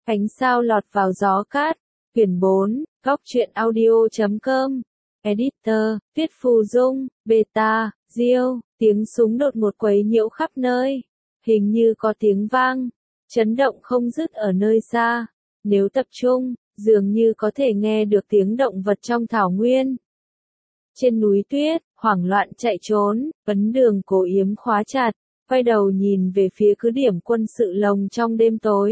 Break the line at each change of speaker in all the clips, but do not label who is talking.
Ánh sao lọt vào gió cát. Quyển 4, Góc truyện audio.com. Editor, Viết Phù Dung, Beta, Diêu. Tiếng súng đột ngột quấy nhiễu khắp nơi. Hình như có tiếng vang, chấn động không dứt ở nơi xa. Nếu tập trung, dường như có thể nghe được tiếng động vật trong thảo nguyên. Trên núi tuyết, hoảng loạn chạy trốn, Vấn Đường Cố Yếm khóa chặt, quay đầu nhìn về phía cứ điểm quân sự lồng trong đêm tối.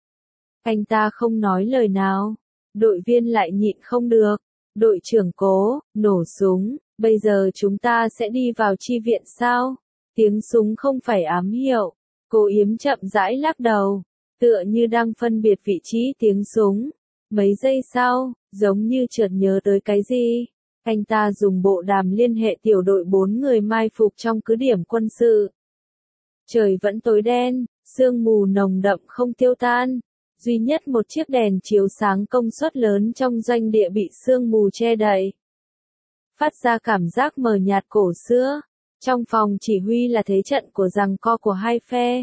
Anh ta không nói lời nào, đội viên lại nhịn không được. Đội trưởng Cố, nổ súng, bây giờ chúng ta sẽ đi vào chi viện sao? Tiếng súng không phải ám hiệu. Cố Yếm chậm rãi lắc đầu, tựa như đang phân biệt vị trí tiếng súng. Mấy giây sau, giống như chợt nhớ tới cái gì, anh ta dùng bộ đàm liên hệ tiểu đội 4 người mai phục trong cứ điểm quân sự. Trời vẫn tối đen, sương mù nồng đậm không tiêu tan. Duy nhất một chiếc đèn chiếu sáng công suất lớn trong doanh địa bị sương mù che đậy, phát ra cảm giác mờ nhạt cổ xưa. Trong phòng chỉ huy là thế trận của giằng co của hai phe.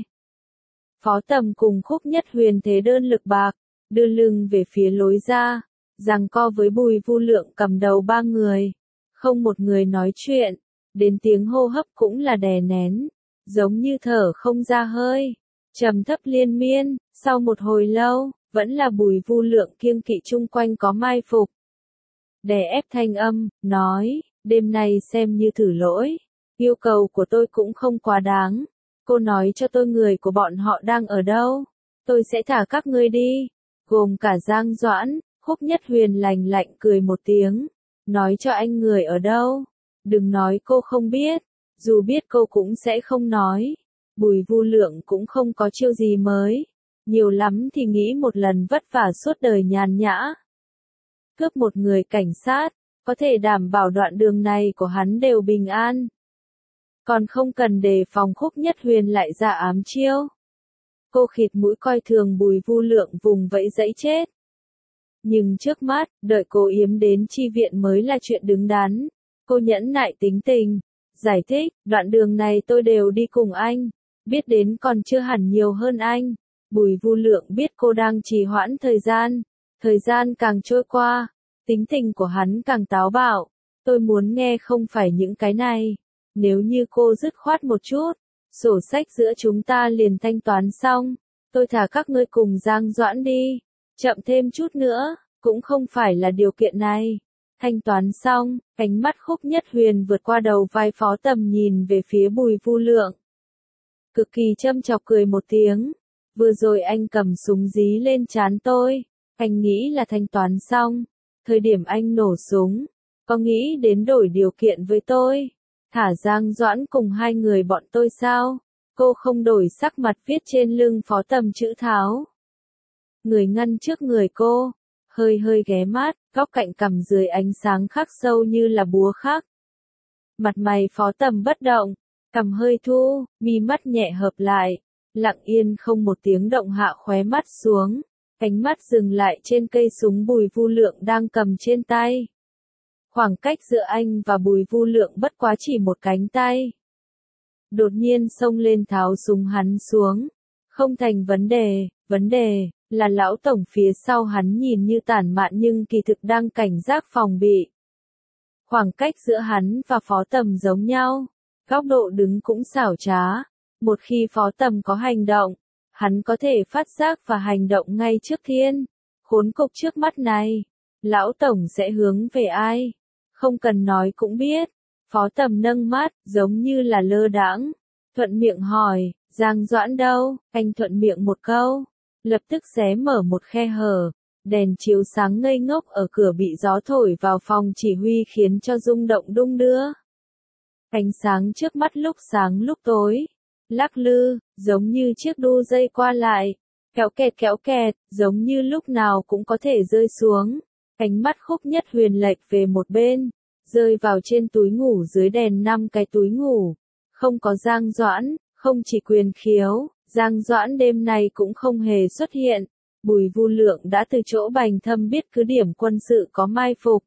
Phó Tầm cùng Khúc Nhất Huyền thế đơn lực bạc, đưa lưng về phía lối ra, giằng co với Bùi Vu Lượng cầm đầu 3 người. Không một người nói chuyện, đến tiếng hô hấp cũng là đè nén, giống như thở không ra hơi, trầm thấp liên miên. Sau một hồi lâu, vẫn là Bùi Vu Lượng kiêng kỵ chung quanh có mai phục. Đè ép thanh âm, nói, đêm nay xem như thử lỗi. Yêu cầu của tôi cũng không quá đáng. Cô nói cho tôi người của bọn họ đang ở đâu. Tôi sẽ thả các ngươi đi. Gồm cả Giang Doãn. Khúc Nhất Huyền lành lạnh cười một tiếng. Nói cho anh người ở đâu. Đừng nói cô không biết. Dù biết cô cũng sẽ không nói. Bùi Vu Lượng cũng không có chiêu gì mới. Nhiều lắm thì nghĩ một lần vất vả suốt đời nhàn nhã. Cướp một người cảnh sát, có thể đảm bảo đoạn đường này của hắn đều bình an. Còn không cần đề phòng Khúc Nhất Huyền lại ra ám chiêu. Cô khịt mũi coi thường Bùi Vu Lượng vùng vẫy dẫy chết. Nhưng trước mắt, đợi Cố Yếm đến chi viện mới là chuyện đứng đắn. Cô nhẫn nại tính tình, giải thích, đoạn đường này tôi đều đi cùng anh, biết đến còn chưa hẳn nhiều hơn anh. Bùi Vu Lượng biết cô đang trì hoãn thời gian càng trôi qua, tính tình của hắn càng táo bạo. Tôi muốn nghe không phải những cái này. Nếu như cô dứt khoát một chút, sổ sách giữa chúng ta liền thanh toán xong, tôi thả các ngươi cùng Giang Doãn đi. Chậm thêm chút nữa, cũng không phải là điều kiện này. Thanh toán xong, ánh mắt Khúc Nhất Huyền vượt qua đầu vai Phó Tầm nhìn về phía Bùi Vu Lượng. Cực kỳ châm chọc cười một tiếng. Vừa rồi anh cầm súng dí lên trán tôi, anh nghĩ là thanh toán xong. Thời điểm anh nổ súng, có nghĩ đến đổi điều kiện với tôi? Thả Giang Doãn cùng 2 người bọn tôi sao? Cô không đổi sắc mặt viết trên lưng Phó Tầm chữ tháo. Người ngăn trước người cô, hơi ghé mắt, góc cạnh cằm dưới ánh sáng khắc sâu như là búa khắc. Mặt mày Phó Tầm bất động, cằm hơi thu, mi mắt nhẹ hợp lại, lặng yên không một tiếng động hạ khóe mắt xuống, ánh mắt dừng lại trên cây súng Bùi Vu Lượng đang cầm trên tay. Khoảng cách giữa anh và Bùi Vu Lượng bất quá chỉ một cánh tay. Đột nhiên xông lên tháo súng hắn xuống. Không thành vấn đề là lão tổng phía sau hắn nhìn như tản mạn nhưng kỳ thực đang cảnh giác phòng bị. Khoảng cách giữa hắn và Phó Tầm giống nhau, góc độ đứng cũng xảo trá. Một khi Phó Tầm có hành động, hắn có thể phát giác và hành động ngay trước thiên. Khốn cục trước mắt này, lão tổng sẽ hướng về ai? Không cần nói cũng biết. Phó Tầm nâng mắt, giống như là lơ đãng, thuận miệng hỏi, Giang Doãn đâu? Anh thuận miệng một câu, lập tức xé mở một khe hở, đèn chiếu sáng ngây ngốc ở cửa bị gió thổi vào phòng chỉ huy khiến cho rung động đung đưa. Ánh sáng trước mắt lúc sáng lúc tối, lắc lư, giống như chiếc đu dây qua lại, kéo kẹt, giống như lúc nào cũng có thể rơi xuống. Ánh mắt Khúc Nhất Huyền lệch về một bên, rơi vào trên túi ngủ dưới đèn 5 cái túi ngủ. Không có Giang Doãn, không chỉ Quyền Khiếu, Giang Doãn đêm nay cũng không hề xuất hiện. Bùi Vu Lượng đã từ chỗ Bành Thâm biết cứ điểm quân sự có mai phục.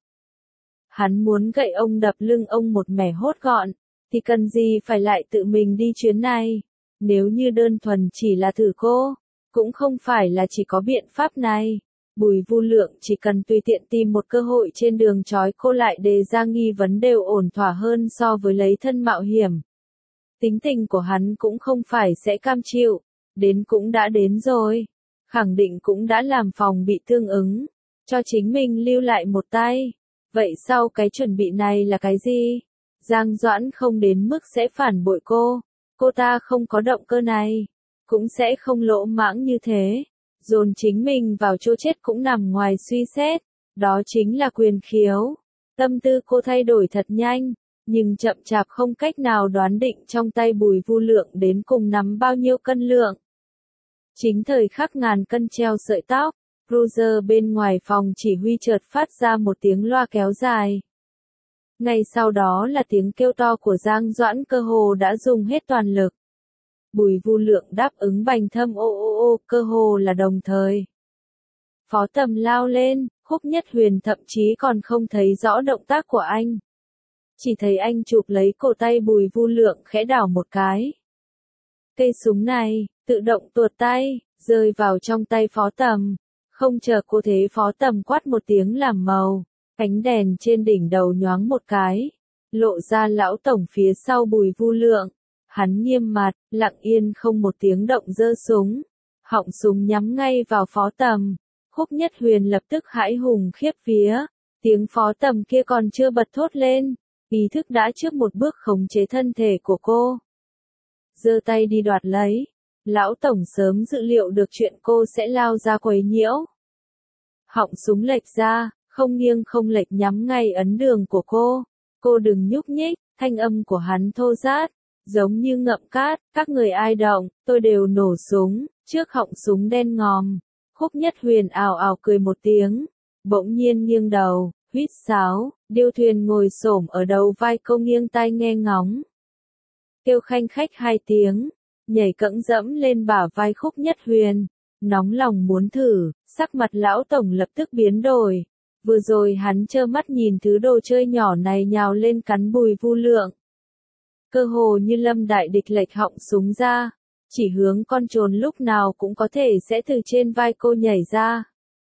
Hắn muốn gậy ông đập lưng ông một mẻ hốt gọn, thì cần gì phải lại tự mình đi chuyến này. Nếu như đơn thuần chỉ là thử cô, Cũng không phải là chỉ có biện pháp này. Bùi Vu Lượng chỉ cần tùy tiện tìm một cơ hội trên đường trói cô lại đề ra nghi vấn đều ổn thỏa hơn so với lấy thân mạo hiểm. Tính tình của hắn cũng không phải sẽ cam chịu, đến cũng đã đến rồi. Khẳng định cũng đã làm phòng bị tương ứng, cho chính mình lưu lại một tay. Vậy sau cái chuẩn bị này là cái gì? Giang Doãn không đến mức sẽ phản bội cô ta không có động cơ này, cũng sẽ không lỗ mãng như thế. Dồn chính mình vào chỗ chết cũng nằm ngoài suy xét, đó chính là quyền khiếu. Tâm tư cô thay đổi thật nhanh, nhưng chậm chạp không cách nào đoán định trong tay Bùi Vu Lượng đến cùng nắm bao nhiêu cân lượng. Chính thời khắc ngàn cân treo sợi tóc, cruiser bên ngoài phòng chỉ huy chợt phát ra một tiếng loa kéo dài. Ngay sau đó là tiếng kêu to của Giang Doãn, cơ hồ đã dùng hết toàn lực. Bùi Vu Lượng đáp ứng bành thâm cơ hồ là đồng thời. Phó Tầm lao lên, Khúc Nhất Huyền thậm chí còn không thấy rõ động tác của anh. Chỉ thấy anh chụp lấy cổ tay Bùi Vu Lượng khẽ đảo một cái. Cây súng này, tự động tuột tay, rơi vào trong tay Phó Tầm. Không chờ cô thế Phó Tầm quát một tiếng làm màu, ánh đèn trên đỉnh đầu nhoáng một cái, lộ ra lão tổng phía sau Bùi Vu Lượng. Hắn nghiêm mặt, lặng yên không một tiếng động giơ súng, họng súng nhắm ngay vào Phó Tầm. Khúc Nhất Huyền lập tức hãi hùng khiếp vía, tiếng Phó Tầm kia còn chưa bật thốt lên, ý thức đã trước một bước khống chế thân thể của cô. Giơ tay đi đoạt lấy, lão tổng sớm dự liệu được chuyện cô sẽ lao ra quấy nhiễu. Họng súng lệch ra, không nghiêng không lệch nhắm ngay ấn đường của cô đừng nhúc nhích, thanh âm của hắn thô rát, giống như ngậm cát, các người ai động, tôi đều nổ súng, trước họng súng đen ngòm. Khúc Nhất Huyền ào ào cười một tiếng, bỗng nhiên nghiêng đầu, huýt sáo, Điêu Thuyền ngồi xổm ở đầu vai cô nghiêng tai nghe ngóng. Kêu khanh khách hai tiếng, nhảy cẫng dẫm lên bả vai Khúc Nhất Huyền, nóng lòng muốn thử, sắc mặt lão tổng lập tức biến đổi. Vừa rồi hắn trơ mắt nhìn thứ đồ chơi nhỏ này nhào lên cắn Bùi Vu Lượng. Cơ hồ như lâm đại địch lệch họng súng ra, chỉ hướng con trồn lúc nào cũng có thể sẽ từ trên vai cô nhảy ra.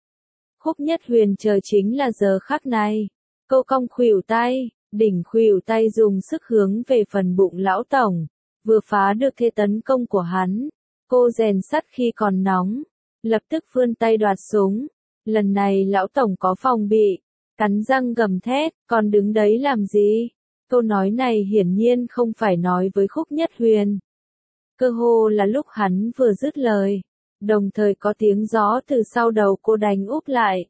Khúc Nhất Huyền chờ chính là giờ khắc này. Cô cong khuỷu tay, đỉnh khuỷu tay dùng sức hướng về phần bụng lão tổng, vừa phá được thế tấn công của hắn. Cô rèn sắt khi còn nóng, lập tức vươn tay đoạt súng. Lần này lão tổng có phòng bị, cắn răng gầm thét, còn đứng đấy làm gì? Câu nói này hiển nhiên không phải nói với Khúc Nhất Huyền. Cơ hồ là lúc hắn vừa dứt lời, đồng thời có tiếng gió từ sau đầu cô đánh úp lại.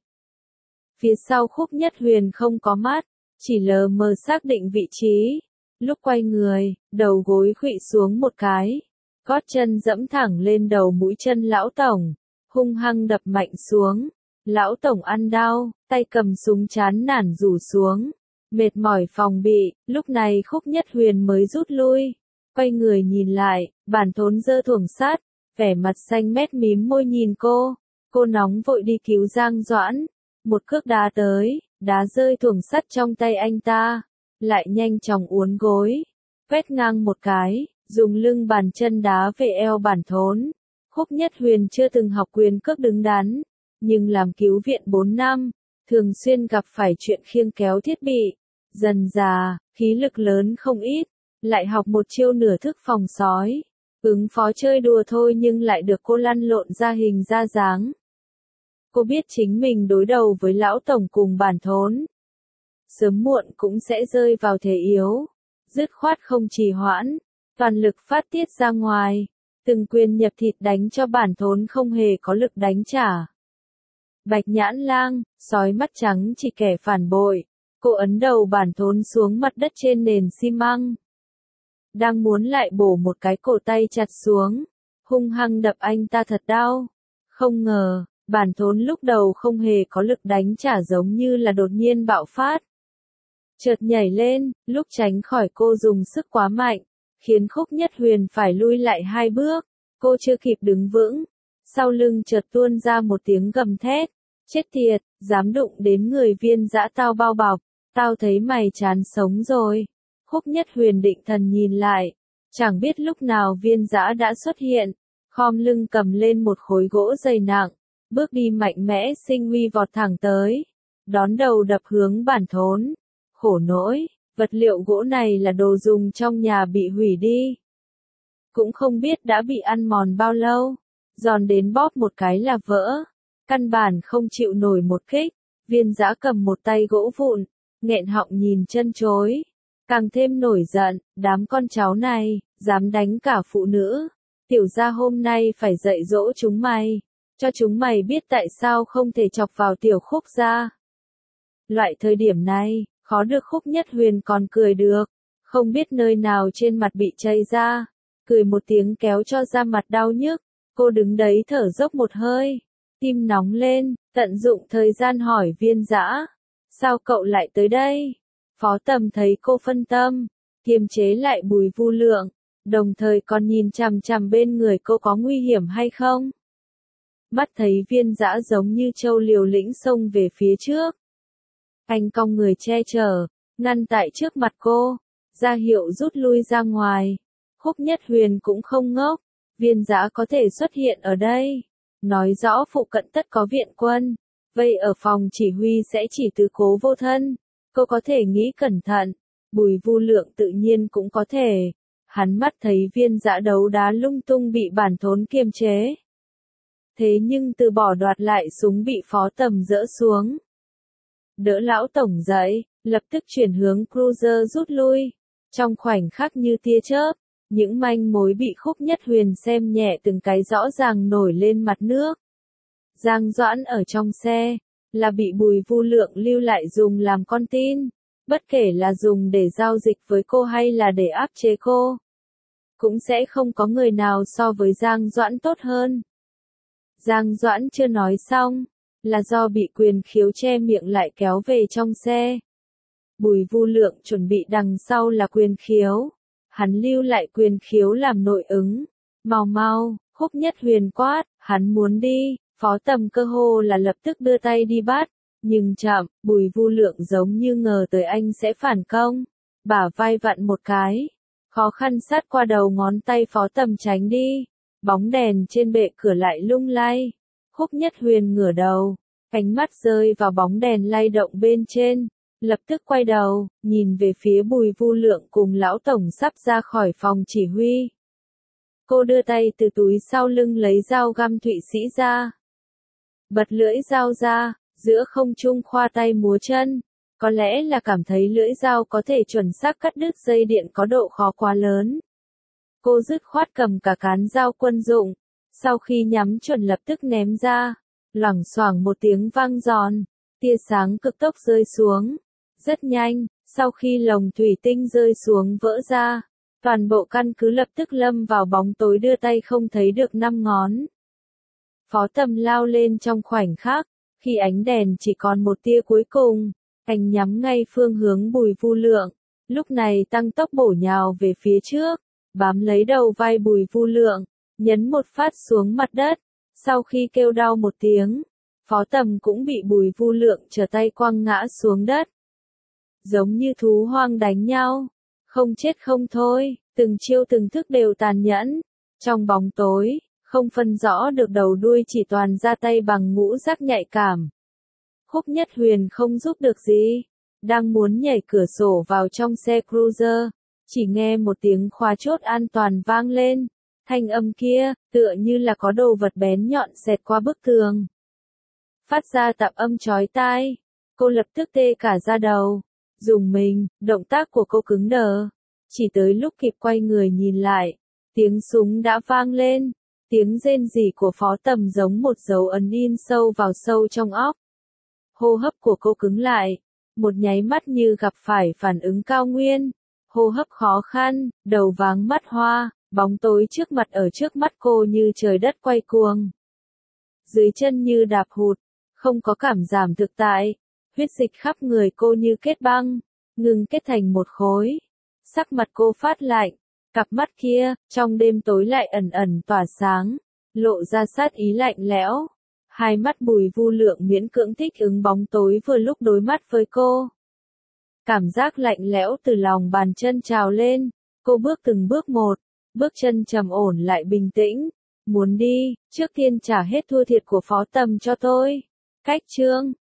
Phía sau Khúc Nhất Huyền không có mắt, chỉ lờ mờ xác định vị trí. Lúc quay người, đầu gối khuỵu xuống một cái, gót chân dẫm thẳng lên đầu mũi chân lão tổng, hung hăng đập mạnh xuống. Lão tổng ăn đau, tay cầm súng chán nản rủ xuống, mệt mỏi phòng bị, lúc này Khúc Nhất Huyền mới rút lui. Quay người nhìn lại, Bản Thốn giơ thuồng sắt, vẻ mặt xanh mét mím môi nhìn cô nóng vội đi cứu Giang Doãn. Một cước đá tới, đá rơi thuồng sắt trong tay anh ta, lại nhanh chóng uốn gối, quét ngang một cái, dùng lưng bàn chân đá về eo Bản Thốn. Khúc Nhất Huyền chưa từng học quyền cước đứng đắn, nhưng làm cứu viện 4 năm, thường xuyên gặp phải chuyện khiêng kéo thiết bị, dần dà, khí lực lớn không ít, lại học một chiêu nửa thức phòng sói, ứng phó chơi đùa thôi nhưng lại được cô lăn lộn ra hình ra dáng. Cô biết chính mình đối đầu với lão tổng cùng Bản Thốn, sớm muộn cũng sẽ rơi vào thế yếu, dứt khoát không trì hoãn, toàn lực phát tiết ra ngoài, từng quyền nhập thịt đánh cho Bản Thốn không hề có lực đánh trả. Bạch Nhãn Lang, sói mắt trắng chỉ kẻ phản bội, cô ấn đầu Bản Thốn xuống mặt đất trên nền xi măng. Đang muốn lại bổ một cái cổ tay chặt xuống, hung hăng đập anh ta thật đau. Không ngờ, Bản Thốn lúc đầu không hề có lực đánh trả giống như là đột nhiên bạo phát. Chợt nhảy lên, lúc tránh khỏi cô dùng sức quá mạnh, khiến Khúc Nhất Huyền phải lui lại 2 bước, cô chưa kịp đứng vững. Sau lưng chợt tuôn ra một tiếng gầm thét, chết tiệt, dám đụng đến người Viên Dã tao bao bọc, tao thấy mày chán sống rồi. Khúc Nhất Huyền định thần nhìn lại, chẳng biết lúc nào Viên Dã đã xuất hiện, khom lưng cầm lên một khối gỗ dày nặng, bước đi mạnh mẽ sinh uy vọt thẳng tới, đón đầu đập hướng bản thốn. Khổ nỗi, vật liệu gỗ này là đồ dùng trong nhà bị hủy đi. Cũng không biết đã bị ăn mòn bao lâu, giòn đến bóp một cái là vỡ, căn bản không chịu nổi một kích. Viên Dã cầm một tay gỗ vụn, nghẹn họng nhìn chân chối, càng thêm nổi giận, đám con cháu này, dám đánh cả phụ nữ. Tiểu gia hôm nay phải dạy dỗ chúng mày, cho chúng mày biết tại sao không thể chọc vào tiểu Khúc gia. Loại thời điểm này, khó được Khúc Nhất Huyền còn cười được, không biết nơi nào trên mặt bị chảy ra, cười một tiếng kéo cho da mặt đau nhức. Cô đứng đấy thở dốc một hơi, tim nóng lên, tận dụng thời gian hỏi Viên Dã, sao cậu lại tới đây? Phó Tầm thấy cô phân tâm, kiềm chế lại Bùi Vu Lượng, đồng thời còn nhìn chằm chằm bên người cô có nguy hiểm hay không. Mắt thấy Viên Dã giống như trâu liều lĩnh xông về phía trước. Anh cong người che chở, ngăn tại trước mặt cô, ra hiệu rút lui ra ngoài. Khúc Nhất Huyền cũng không ngốc, Viên Dã có thể xuất hiện ở đây, nói rõ phụ cận tất có viện quân, vây ở phòng chỉ huy sẽ chỉ tứ cố vô thân. Cô có thể nghĩ cẩn thận, Bùi Vu Lượng tự nhiên cũng có thể. Hắn mắt thấy Viên Dã đấu đá lung tung bị bản thốn kiềm chế. Thế nhưng từ bỏ đoạt lại súng bị Phó Tầm dỡ xuống. Đỡ lão tổng dậy, lập tức chuyển hướng cruiser rút lui. Trong khoảnh khắc như tia chớp, những manh mối bị Khúc Nhất Huyền xem nhẹ từng cái rõ ràng nổi lên mặt nước. Giang Doãn ở trong xe, là bị Bùi Vu Lượng lưu lại dùng làm con tin, bất kể là dùng để giao dịch với cô hay là để áp chế cô. Cũng sẽ không có người nào so với Giang Doãn tốt hơn. Giang Doãn chưa nói xong, là do bị Quyền Khiếu che miệng lại kéo về trong xe. Bùi Vu Lượng chuẩn bị đằng sau là Quyền Khiếu. Hắn lưu lại Quyền Khiếu làm nội ứng. Mau mau, Khúc Nhất Huyền quát, hắn muốn đi, Phó Tầm cơ hồ là lập tức đưa tay đi bắt. Nhưng chậm, Bùi Vu Lượng giống như ngờ tới anh sẽ phản công. Bả vai vặn một cái, khó khăn sát qua đầu ngón tay Phó Tầm tránh đi. Bóng đèn trên bệ cửa lại lung lay. Khúc Nhất Huyền ngửa đầu, ánh mắt rơi vào bóng đèn lay động bên trên, lập tức quay đầu, nhìn về phía Bùi Vu Lượng cùng lão tổng sắp ra khỏi phòng chỉ huy. Cô đưa tay từ túi sau lưng lấy dao găm Thụy Sĩ ra. Bật lưỡi dao ra, giữa không trung khoa tay múa chân, có lẽ là cảm thấy lưỡi dao có thể chuẩn xác cắt đứt dây điện có độ khó quá lớn. Cô dứt khoát cầm cả cán dao quân dụng, sau khi nhắm chuẩn lập tức ném ra, loảng xoảng một tiếng vang giòn, tia sáng cực tốc rơi xuống. Rất nhanh, sau khi lồng thủy tinh rơi xuống vỡ ra, toàn bộ căn cứ lập tức lâm vào bóng tối đưa tay không thấy được 5 ngón. Phó Tầm lao lên trong khoảnh khắc, khi ánh đèn chỉ còn một tia cuối cùng, anh nhắm ngay phương hướng Bùi Vu Lượng, lúc này tăng tốc bổ nhào về phía trước, bám lấy đầu vai Bùi Vu Lượng, nhấn một phát xuống mặt đất. Sau khi kêu đau một tiếng, Phó Tầm cũng bị Bùi Vu Lượng trở tay quăng ngã xuống đất. Giống như thú hoang đánh nhau, không chết không thôi, từng chiêu từng thức đều tàn nhẫn. Trong bóng tối, không phân rõ được đầu đuôi, chỉ toàn ra tay bằng ngũ giác nhạy cảm. Khúc Nhất Huyền không giúp được gì, đang muốn nhảy cửa sổ vào trong xe cruiser, chỉ nghe một tiếng khóa chốt an toàn vang lên. Thanh âm kia, tựa như là có đồ vật bén nhọn xẹt qua bức tường. Phát ra tạp âm chói tai, cô lập tức tê cả da đầu. Dùng mình, động tác của cô cứng đờ. Chỉ tới lúc kịp quay người nhìn lại, tiếng súng đã vang lên. Tiếng rên rỉ của Phó Tầm giống một dấu ấn in sâu trong óc. Hô hấp của cô cứng lại, một nháy mắt như gặp phải phản ứng cao nguyên. Hô hấp khó khăn, đầu váng mắt hoa, bóng tối trước mặt ở trước mắt cô như trời đất quay cuồng. Dưới chân như đạp hụt, không có cảm giảm thực tại. Huyết dịch khắp người cô như kết băng, ngừng kết thành một khối. Sắc mặt cô phát lạnh, cặp mắt kia, trong đêm tối lại ẩn ẩn tỏa sáng, lộ ra sát ý lạnh lẽo. Hai mắt Bùi Vu Lượng miễn cưỡng thích ứng bóng tối vừa lúc đối mắt với cô. Cảm giác lạnh lẽo từ lòng bàn chân trào lên, cô bước từng bước một, bước chân trầm ổn lại bình tĩnh, Muốn đi, trước tiên trả hết thua thiệt của Phó Tầm cho tôi. Cách chương